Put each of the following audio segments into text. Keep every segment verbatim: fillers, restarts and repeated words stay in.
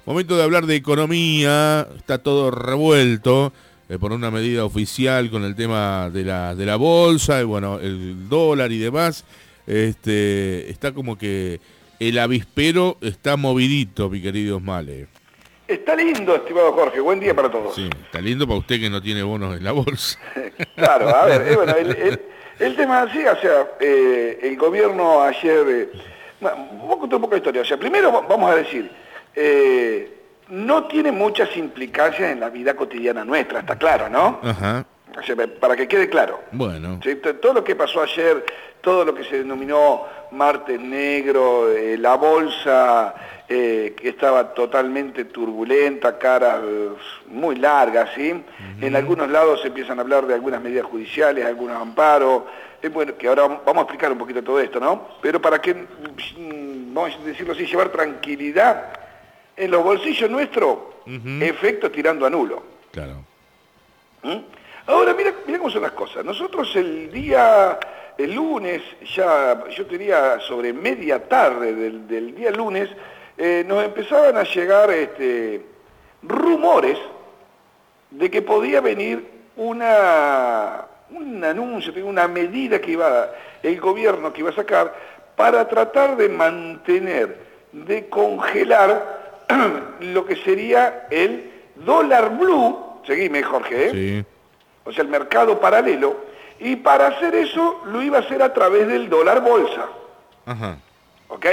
Momento de hablar de economía, está todo revuelto eh, por una medida oficial con el tema de la, de la bolsa, y bueno, el dólar y demás. Este, está como que el avispero está movidito, mi querido Osmale. Está lindo, estimado Jorge, buen día para todos. Sí, está lindo para usted que no tiene bonos en la bolsa. Claro, a ver, eh, bueno, el, el, el tema así, o sea, eh, el gobierno ayer, eh, bueno, voy a contar un poco de historia, o sea, primero vamos a decir, eh, no tiene muchas implicancias en la vida cotidiana nuestra, está claro, ¿no? Ajá. O sea, para que quede claro. Bueno. ¿Sí? Todo lo que pasó ayer, todo lo que se denominó martes negro, eh, la bolsa eh, que estaba totalmente turbulenta, caras muy largas, ¿sí? Uh-huh. En algunos lados se empiezan a hablar de algunas medidas judiciales, algunos amparos, eh, bueno, que ahora vamos a explicar un poquito todo esto, ¿no? Pero para que, vamos a decirlo así, llevar tranquilidad en los bolsillos nuestros, uh-huh. efecto tirando a nulo. Claro. ¿Mm? Ahora, mira, mira cómo son las cosas. Nosotros el día, el lunes, ya yo diría sobre media tarde del, del día lunes, eh, nos empezaban a llegar este, rumores de que podía venir una, un anuncio, una medida que iba el gobierno que iba a sacar para tratar de mantener, de congelar lo que sería el dólar blue. Seguime, Jorge, ¿eh? Sí. O sea, el mercado paralelo, y para hacer eso lo iba a hacer a través del dólar bolsa. Ajá. ¿Ok?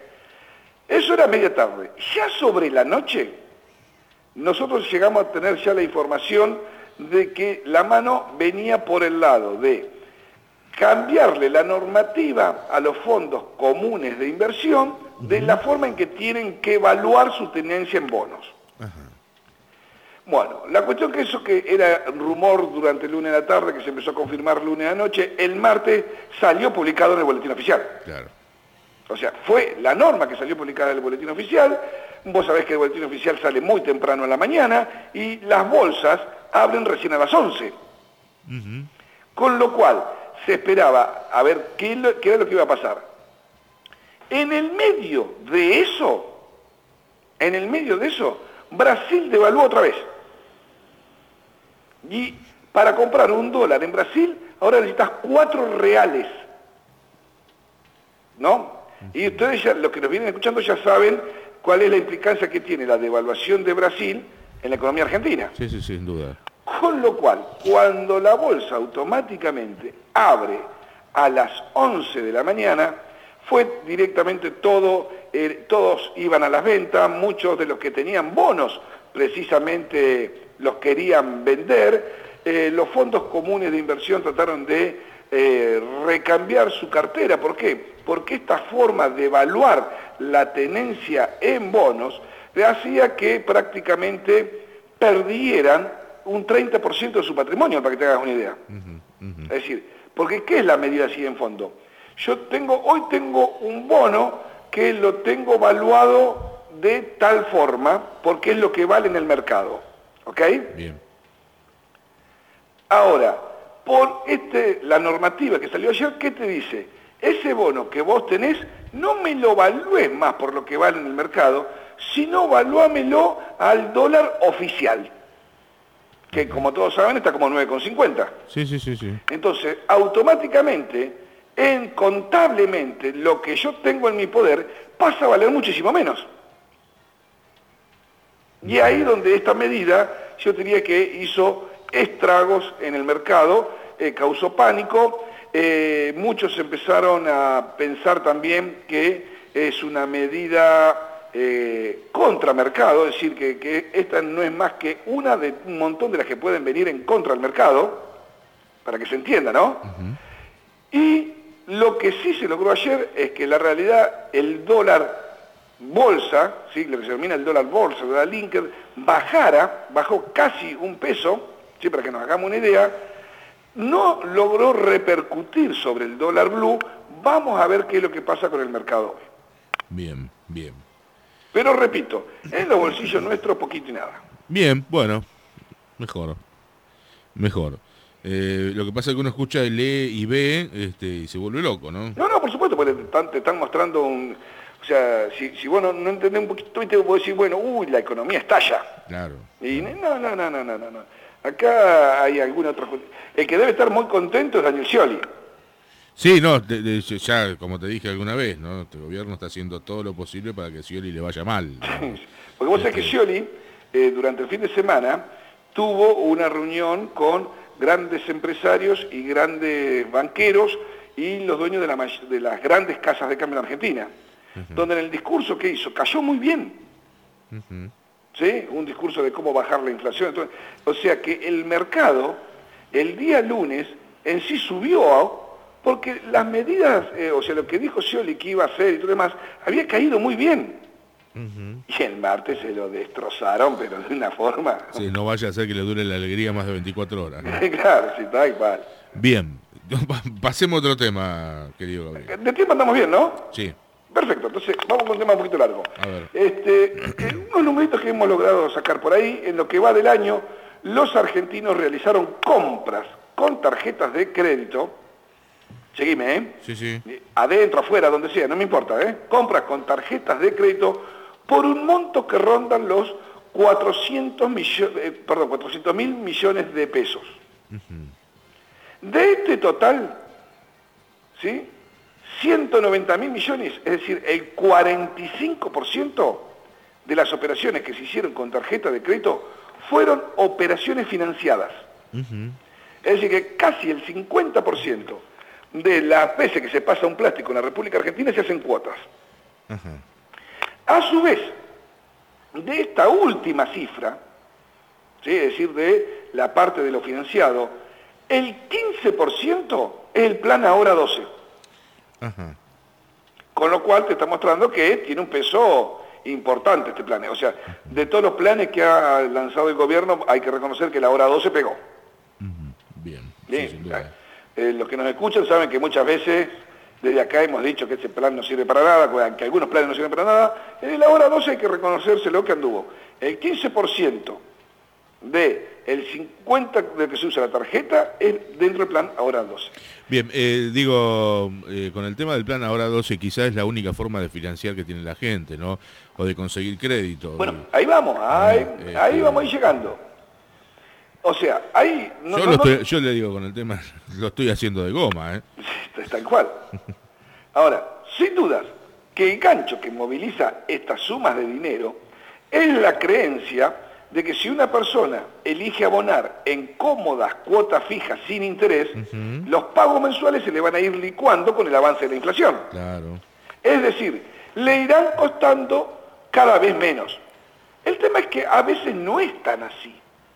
Eso era media tarde. Ya sobre la noche, nosotros llegamos a tener ya la información de que la mano venía por el lado de cambiarle la normativa a los fondos comunes de inversión de la forma en que tienen que evaluar su tenencia en bonos. Ajá. Bueno, la cuestión que eso que era rumor durante el lunes a la tarde, que se empezó a confirmar lunes a la noche, el martes salió publicado en el boletín oficial. Claro. O sea, fue la norma que salió publicada en el boletín oficial. Vos sabés que el boletín oficial sale muy temprano en la mañana y las bolsas abren recién a las once. Uh-huh. Con lo cual, se esperaba a ver qué, lo, qué era lo que iba a pasar. En el medio de eso, en el medio de eso, Brasil devaluó otra vez. Y para comprar un dólar en Brasil, ahora necesitas cuatro reales. ¿No? Y ustedes, ya, los que nos vienen escuchando, ya saben cuál es la implicancia que tiene la devaluación de Brasil en la economía argentina. Sí, sí, sin duda. Con lo cual, cuando la bolsa automáticamente abre a las once de la mañana, fue directamente todo, eh, todos iban a las ventas, muchos de los que tenían bonos precisamente los querían vender, eh, los fondos comunes de inversión trataron de eh, recambiar su cartera. ¿Por qué? Porque esta forma de evaluar la tenencia en bonos le hacía que prácticamente perdieran un treinta por ciento de su patrimonio, para que te hagas una idea. Uh-huh, uh-huh. Es decir, porque ¿qué es la medida así en fondo? Yo tengo, hoy tengo un bono que lo tengo valuado de tal forma, porque es lo que vale en el mercado. ¿Ok? Bien. Ahora, por este, la normativa que salió ayer, ¿qué te dice? Ese bono que vos tenés, no me lo valúes más por lo que vale en el mercado, sino valúamelo al dólar oficial, que como todos saben está como nueve con cincuenta. Sí, sí, sí, sí. Entonces, automáticamente, en contablemente, lo que yo tengo en mi poder pasa a valer muchísimo menos. Y ahí donde esta medida, yo diría que hizo estragos en el mercado, eh, causó pánico, eh, muchos empezaron a pensar también que es una medida eh, contra mercado, es decir, que, que esta no es más que una de un montón de las que pueden venir en contra del mercado, para que se entienda, ¿no? Uh-huh. Y lo que sí se logró ayer es que la realidad, el dólar bolsa, ¿sí? Lo que se denomina el dólar bolsa, el dólar linker, bajara, bajó casi un peso, ¿sí? Para que nos hagamos una idea, no logró repercutir sobre el dólar blue. Vamos a ver qué es lo que pasa con el mercado hoy. Bien, bien. Pero repito, en los bolsillos nuestros poquito y nada. Bien, bueno, mejor, mejor. Eh, lo que pasa es que uno escucha, lee y ve este, y se vuelve loco, ¿no? No, no, por supuesto, porque te están, te están mostrando un, O sea, si, si vos no, no entendés un poquito, te vos decís, bueno, uy, la economía estalla. Claro. Y no, no, no, no, no, no. no. Acá hay alguna otra cosa. El que debe estar muy contento es Daniel Scioli. Sí, no, de, de, ya como te dije alguna vez, ¿no? Este gobierno está haciendo todo lo posible para que Scioli le vaya mal. Porque vos este... sabés que Scioli, eh, durante el fin de semana, tuvo una reunión con grandes empresarios y grandes banqueros y los dueños de, la, de las grandes casas de cambio en Argentina, uh-huh. donde en el discurso que hizo cayó muy bien. Uh-huh. ¿Sí? Un discurso de cómo bajar la inflación. Entonces, o sea que el mercado, el día lunes, en sí subió porque las medidas, eh, o sea, lo que dijo Scioli que iba a hacer y todo demás, había caído muy bien. Uh-huh. Y el martes se lo destrozaron, pero de una forma... Sí, no vaya a ser que le dure la alegría más de veinticuatro horas, ¿no? Claro, sí, tal cual. Bien, pasemos a otro tema, querido Gabriel. De tiempo andamos bien, ¿no? Sí. Perfecto, entonces vamos con un tema un poquito largo. A ver. Este, unos numeritos que hemos logrado sacar por ahí, en lo que va del año, los argentinos realizaron compras con tarjetas de crédito. Seguime, ¿eh? Sí, sí. Adentro, afuera, donde sea, no me importa, ¿eh? Compras con tarjetas de crédito por un monto que rondan los cuatrocientos millones, eh, perdón, cuatrocientos mil millones de pesos. Uh-huh. De este total, ¿sí? ciento noventa mil millones, es decir, el cuarenta y cinco por ciento de las operaciones que se hicieron con tarjeta de crédito fueron operaciones financiadas. Uh-huh. Es decir, que casi el cincuenta por ciento de las veces que se pasa un plástico en la República Argentina se hacen cuotas. Uh-huh. A su vez, de esta última cifra, ¿sí? Es decir, de la parte de lo financiado, el quince por ciento es el plan Ahora doce. Uh-huh. Con lo cual te está mostrando que tiene un peso importante este plan. O sea, de todos los planes que ha lanzado el gobierno, hay que reconocer que el Ahora doce pegó. Uh-huh. Bien. Bien. Sí, sin duda. Eh, los que nos escuchan saben que muchas veces desde acá hemos dicho que ese plan no sirve para nada, que algunos planes no sirven para nada. En el Ahora doce hay que reconocérselo que anduvo. El quince por ciento de el cincuenta por ciento de que se usa la tarjeta es dentro del plan Ahora doce. Bien, eh, digo, eh, con el tema del plan Ahora doce quizás es la única forma de financiar que tiene la gente, ¿no? O de conseguir crédito. Bueno, ahí vamos, ahí, eh, ahí eh, vamos a ir llegando. O sea, ahí... No, yo, no, lo no, estoy, yo le digo con el tema, lo estoy haciendo de goma, ¿eh? Tal cual. Ahora, sin dudas, que el gancho que moviliza estas sumas de dinero es la creencia de que si una persona elige abonar en cómodas cuotas fijas sin interés, uh-huh. los pagos mensuales se le van a ir licuando con el avance de la inflación. Claro. Es decir, le irán costando cada vez menos. El tema es que a veces no es tan así.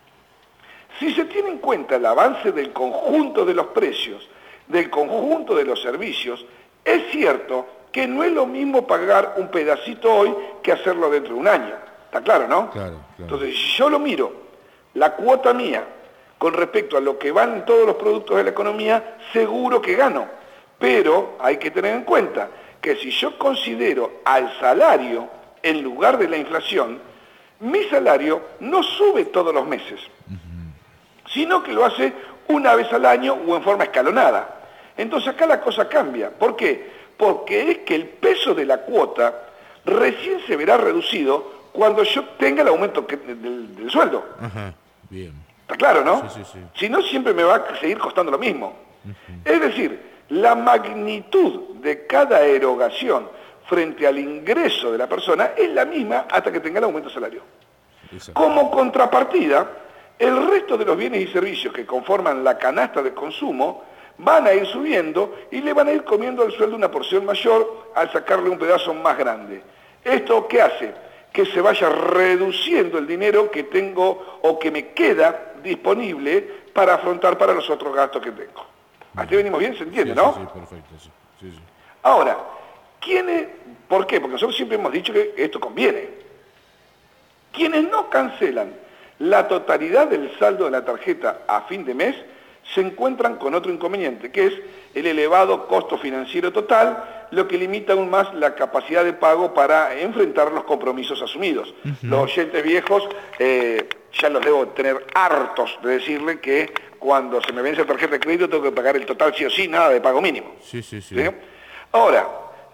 Si se tiene en cuenta el avance del conjunto de los precios, del conjunto de los servicios, es cierto que no es lo mismo pagar un pedacito hoy que hacerlo dentro de un año. ¿Está claro, no? Claro, claro. Entonces, si yo lo miro, la cuota mía, con respecto a lo que van todos los productos de la economía, seguro que gano. Pero hay que tener en cuenta que si yo considero al salario en lugar de la inflación, mi salario no sube todos los meses, uh-huh. sino que lo hace una vez al año o en forma escalonada. Entonces acá la cosa cambia. ¿Por qué? Porque es que el peso de la cuota recién se verá reducido cuando yo tenga el aumento que, del, del sueldo. Ajá, bien. ¿Está claro, no? Sí, sí, sí. Si no, siempre me va a seguir costando lo mismo. Uh-huh. Es decir, la magnitud de cada erogación frente al ingreso de la persona es la misma hasta que tenga el aumento de salario. Exacto. Como contrapartida, el resto de los bienes y servicios que conforman la canasta de consumo van a ir subiendo y le van a ir comiendo al sueldo una porción mayor al sacarle un pedazo más grande. ¿Esto qué hace? Que se vaya reduciendo el dinero que tengo o que me queda disponible para afrontar para los otros gastos que tengo. Hasta venimos bien, ¿se entiende, sí, no? Sí, sí, perfecto, sí, sí, sí. Ahora, ¿quiénes? ¿Por qué? Porque nosotros siempre hemos dicho que esto conviene. Quienes no cancelan la totalidad del saldo de la tarjeta a fin de mes se encuentran con otro inconveniente, que es el elevado costo financiero total, lo que limita aún más la capacidad de pago para enfrentar los compromisos asumidos. Uh-huh. Los oyentes viejos, eh, ya los debo tener hartos de decirle que cuando se me vence la tarjeta de crédito tengo que pagar el total sí o sí, nada de pago mínimo. Sí, sí, sí. ¿Sí? Ahora,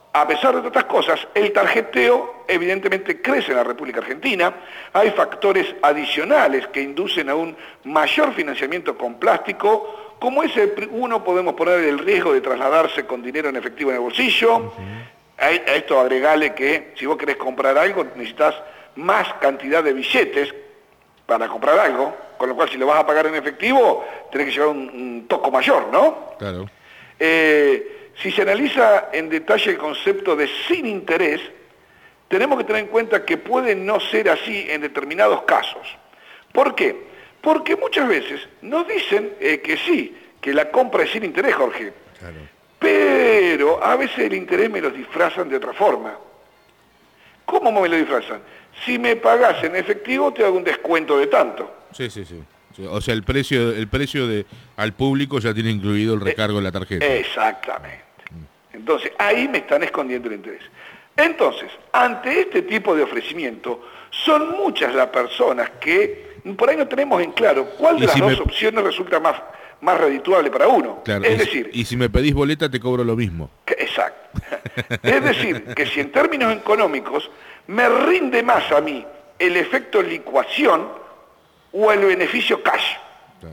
A pesar de otras cosas, el tarjeteo evidentemente crece en la República Argentina, hay factores adicionales que inducen a un mayor financiamiento con plástico, como ese uno podemos poner el riesgo de trasladarse con dinero en efectivo en el bolsillo, uh-huh. a esto agregale que si vos querés comprar algo necesitas más cantidad de billetes para comprar algo, con lo cual si lo vas a pagar en efectivo tenés que llevar un, un toco mayor, ¿no? Claro. Eh, Si se analiza en detalle el concepto de sin interés, tenemos que tener en cuenta que puede no ser así en determinados casos. ¿Por qué? Porque muchas veces nos dicen eh, que sí, que la compra es sin interés, Jorge. Claro. Pero a veces el interés me lo disfrazan de otra forma. ¿Cómo me lo disfrazan? Si me pagás en efectivo te hago un descuento de tanto. Sí, sí, sí. O sea, el precio, el precio de al público ya tiene incluido el recargo de la tarjeta. Exactamente. Entonces, ahí me están escondiendo el interés. Entonces, ante este tipo de ofrecimiento, son muchas las personas que por ahí no tenemos en claro cuál de las si dos me... opciones resulta más, más redituable para uno. Claro, es y, decir... Y si me pedís boleta te cobro lo mismo. Que, exacto. Es decir, que si en términos económicos me rinde más a mí el efecto licuación o el beneficio cash. Claro.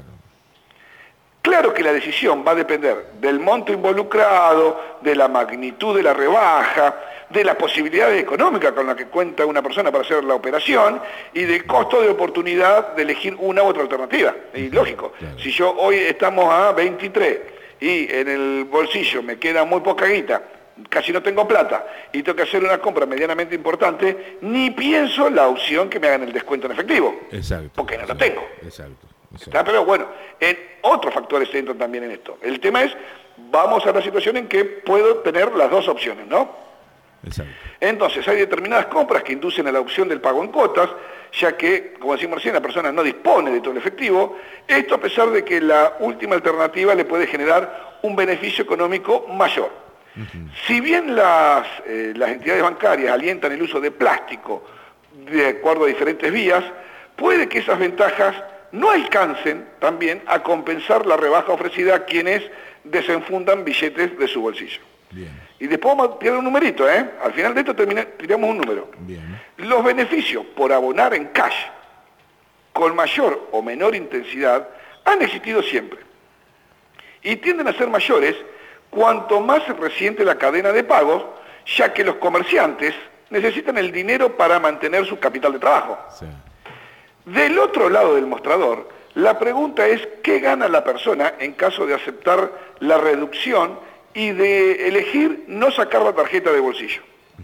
Claro que la decisión va a depender del monto involucrado, de la magnitud de la rebaja, de las posibilidades económicas con las que cuenta una persona para hacer la operación y del costo de oportunidad de elegir una u otra alternativa. Y lógico, claro. Si yo hoy estamos a veintitrés y en el bolsillo me queda muy poca guita, casi no tengo plata y tengo que hacer una compra medianamente importante, ni pienso la opción que me hagan el descuento en efectivo. Exacto. Porque no exacto, lo tengo. Exacto. ¿Está? Pero bueno, en otros factores se entran también en esto. El tema es, vamos a la situación en que puedo tener las dos opciones, ¿no? Exacto. Entonces, hay determinadas compras que inducen a la opción del pago en cuotas, ya que, como decimos recién, la persona no dispone de todo el efectivo. Esto a pesar de que la última alternativa le puede generar un beneficio económico mayor. Uh-huh. Si bien las, eh, las entidades bancarias alientan el uso de plástico de acuerdo a diferentes vías, puede que esas ventajas no alcancen también a compensar la rebaja ofrecida a quienes desenfundan billetes de su bolsillo. Bien. Y después vamos a tirar un numerito, ¿eh? Al final de esto termina, tiramos un número. Bien. Los beneficios por abonar en cash con mayor o menor intensidad han existido siempre. Y tienden a ser mayores cuanto más se resiente la cadena de pagos, ya que los comerciantes necesitan el dinero para mantener su capital de trabajo. Sí. Del otro lado del mostrador, la pregunta es ¿qué gana la persona en caso de aceptar la reducción y de elegir no sacar la tarjeta de bolsillo?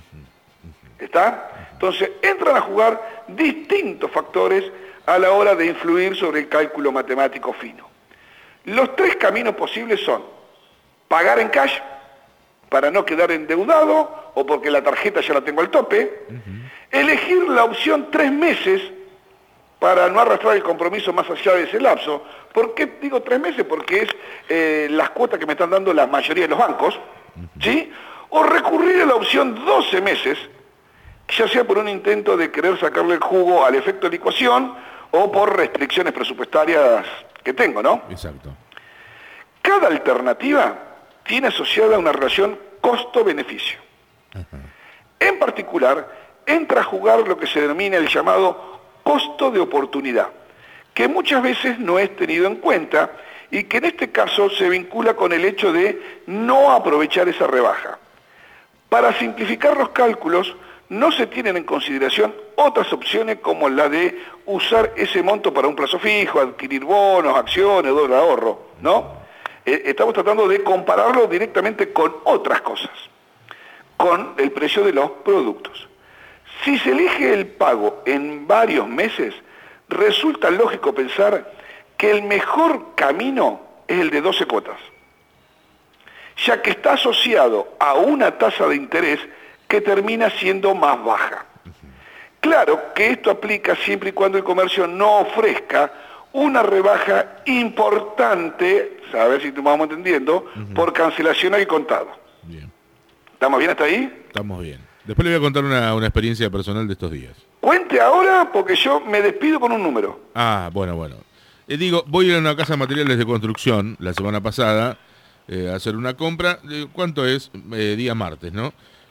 ¿Está? Entonces, entran a jugar distintos factores a la hora de influir sobre el cálculo matemático fino. Los tres caminos posibles son pagar en cash para no quedar endeudado o porque la tarjeta ya la tengo al tope, uh-huh. Elegir la opción tres meses para no arrastrar el compromiso más allá de ese lapso. ¿Por qué digo tres meses? Porque es eh, las cuotas que me están dando la mayoría de los bancos, uh-huh. ¿Sí? O recurrir a la opción doce meses, ya sea por un intento de querer sacarle el jugo al efecto de licuación o por restricciones presupuestarias que tengo, ¿no? Exacto. Cada alternativa tiene asociada una relación costo-beneficio. Uh-huh. En particular, entra a jugar lo que se denomina el llamado costo de oportunidad, que muchas veces no es tenido en cuenta y que en este caso se vincula con el hecho de no aprovechar esa rebaja. Para simplificar los cálculos, no se tienen en consideración otras opciones como la de usar ese monto para un plazo fijo, adquirir bonos, acciones, doble ahorro, ¿no? Eh, estamos tratando de compararlo directamente con otras cosas, con el precio de los productos. Si se elige el pago en varios meses, resulta lógico pensar que el mejor camino es el de doce cuotas, ya que está asociado a una tasa de interés que termina siendo más baja. Claro que esto aplica siempre y cuando el comercio no ofrezca una rebaja importante, a ver si te vamos entendiendo, uh-huh. por cancelación al contado. Bien. ¿Estamos bien hasta ahí? Estamos bien. Después le voy a contar una, una experiencia personal de estos días. Cuente ahora porque yo me despido con un número. Ah, bueno, bueno. Eh, digo, voy a ir a una casa de materiales de construcción la semana pasada eh, a hacer una compra. Eh, ¿Cuánto es? Eh, día martes, ¿no?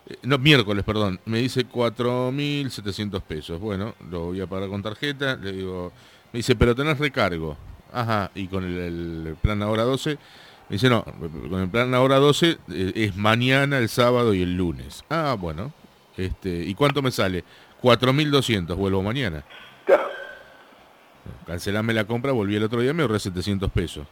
Eh, no, miércoles, perdón. Me dice cuatro mil setecientos pesos. Bueno, lo voy a pagar con tarjeta. Le digo, me dice, pero tenés recargo. Ajá, y con el, el plan ahora doce, me dice, no, con el plan ahora doce eh, es mañana, el sábado y el lunes. Ah, bueno. Este, ¿y cuánto me sale? cuatro mil doscientos, vuelvo mañana. Claro. Cancelame la compra, volví el otro día, me ahorré setecientos pesos.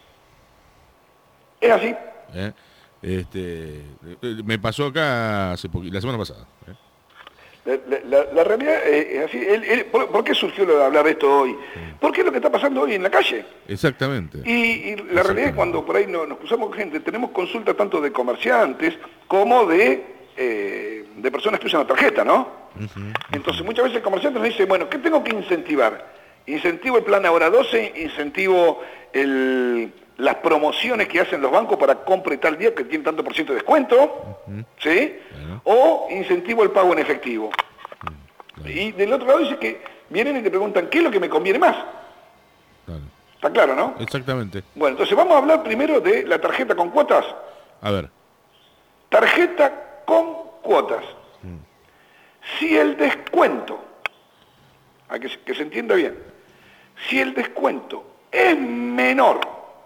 Es así. ¿Eh? Este, me pasó acá hace poqu- la semana pasada. ¿eh? La, la, la realidad es así. El, el, ¿por, ¿Por qué surgió lo de hablar de esto hoy? Porque es lo que está pasando hoy en la calle. Exactamente. Y, y la realidad es cuando por ahí no, nos cruzamos con gente, tenemos consultas tanto de comerciantes como de, eh, de personas que usan la tarjeta, ¿no? Uh-huh, uh-huh. Entonces muchas veces el comerciante nos dice, bueno, ¿qué tengo que incentivar? Incentivo el plan ahora doce, incentivo el... las promociones que hacen los bancos para compra tal día que tienen tanto por ciento de descuento, uh-huh. ¿sí? Uh-huh. O incentivo el pago en efectivo. Uh-huh. Y del otro lado dice que vienen y te preguntan, ¿qué es lo que me conviene más? Claro. ¿Está claro, no? Exactamente. Bueno, entonces vamos a hablar primero de la tarjeta con cuotas. A ver. Tarjeta con cuotas. Uh-huh. Si el descuento, a que, que se entienda bien, si el descuento es menor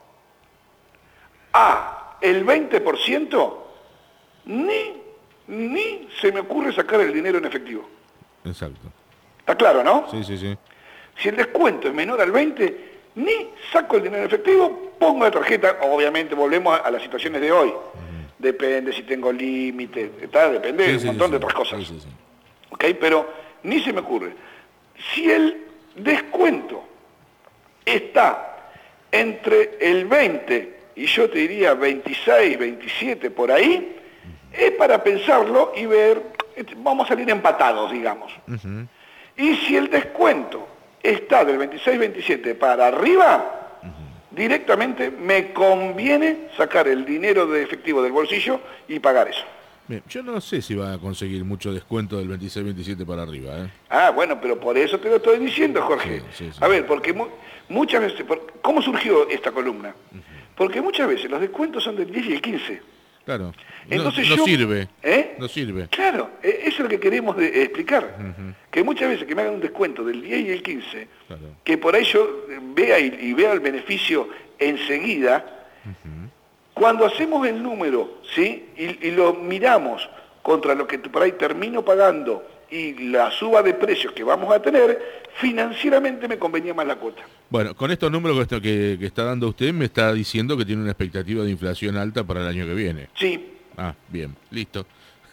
a el veinte por ciento, ni, ni se me ocurre sacar el dinero en efectivo. Exacto. ¿Está claro, no? Sí, sí, sí. Si el descuento es menor al veinte, ni saco el dinero en efectivo, pongo la tarjeta. Obviamente volvemos a, a las situaciones de hoy. Uh-huh. Depende si tengo límite, depende sí, de un sí, montón sí, de otras cosas. Sí, sí, sí. ¿Ok? Pero ni se me ocurre. Si el descuento está entre el veinte y yo te diría veintiséis, veintisiete por ahí, es para pensarlo y ver, vamos a salir empatados, digamos. Uh-huh. Y si el descuento está del veintiséis, veintisiete para arriba, uh-huh. directamente me conviene sacar el dinero de efectivo del bolsillo y pagar eso. Bien, yo no sé si va a conseguir mucho descuento del veintiséis, veintisiete para arriba. ¿eh? Ah, bueno, pero por eso te lo estoy diciendo, Jorge. Sí, sí, sí. A ver, porque mu- muchas veces, por, ¿cómo surgió esta columna? Uh-huh. Porque muchas veces los descuentos son del diez y el quince. Claro. Entonces no, no yo, sirve. ¿eh? No sirve. Claro, eso es lo que queremos de, explicar. Uh-huh. Que muchas veces que me hagan un descuento del diez y el quince, claro. que por ahí yo vea y, y vea el beneficio enseguida, uh-huh. cuando hacemos el número, ¿sí? Y, y lo miramos contra lo que por ahí termino pagando y la suba de precios que vamos a tener, financieramente me convenía más la cuota. Bueno, con estos números que está, que, que está dando usted, me está diciendo que tiene una expectativa de inflación alta para el año que viene. Sí. Ah, bien, listo.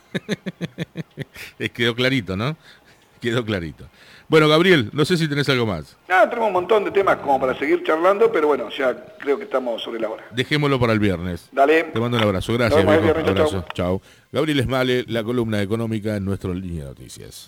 Quedó clarito, ¿no? Quedó clarito. Bueno, Gabriel, no sé si tenés algo más. Ah, tenemos un montón de temas como para seguir charlando, pero bueno, ya creo que estamos sobre la hora. Dejémoslo para el viernes. Dale. Te mando un abrazo. Gracias, no, viejo. viernes, Abrazo. Chao. Gabriel Esmale, la columna económica en nuestro Línea de Noticias.